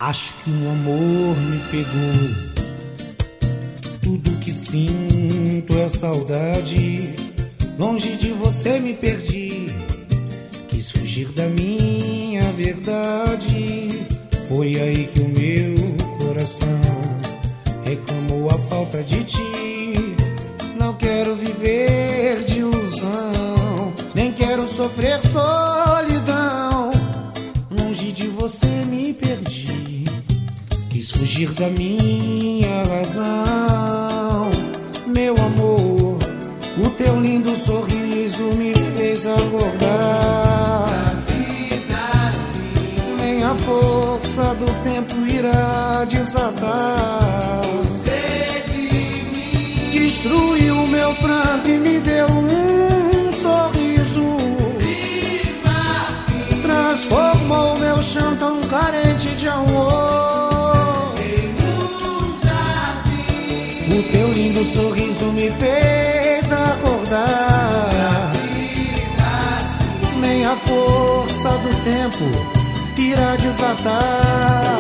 Acho que um amor me pegou. Tudo que sinto é saudade. Longe de você me perdi. Quis fugir da minha verdade. Foi aí que o meu coração reclamou a falta de ti. Não quero viver de ilusão, nem quero sofrer solidão. Longe de você me perdi. Quis fugir da minha razão. Meu amor, o teu lindo sorriso me fez acordar. A vida assim, Nem a força do tempo irá desatar. você de mim, Destruiu meu pranto e me deu um sorriso. de marfim, Transformou meu chão tão carente de amor. em um jardim. O teu lindo sorriso me fez acordar. Nem a força do tempo irá desatar.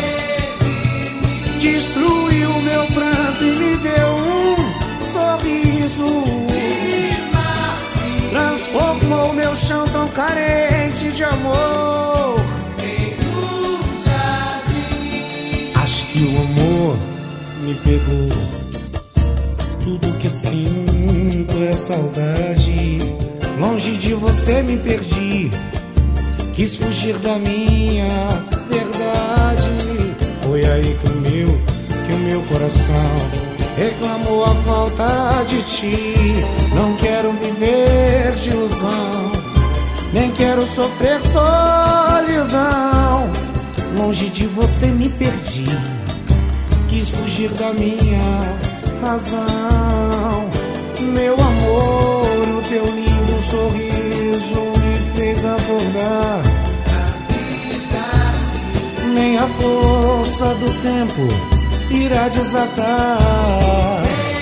Destruiu meu pranto e me deu um sorriso. Transformou meu chão tão carente de amor. Acho que o amor me pegou. Tudo que sinto é saudade. Longe de você me perdi. Quis fugir da minha verdade. Foi aí que o meu coração reclamou a falta de ti. Não quero viver de ilusão, nem quero sofrer solidão. Longe de você me perdi. Quis fugir da minha razão. Meu amor, o teu lindo sorriso me fez acordar. Nem a força do tempo irá desatar.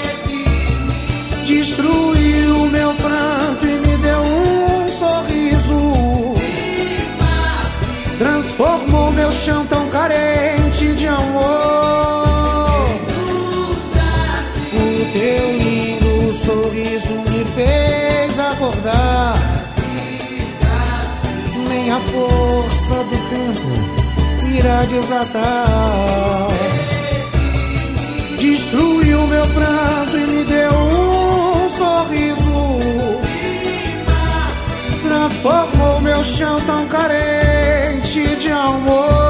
Destruiu meu pranto e me deu um sorriso. Transformou meu chão tão carente de amor. O teu lindo sorriso me fez acordar. Nem a força do tempo irá desatar. Destruiu meu pranto e me deu um sorriso. Transformou meu chão tão carente de amor.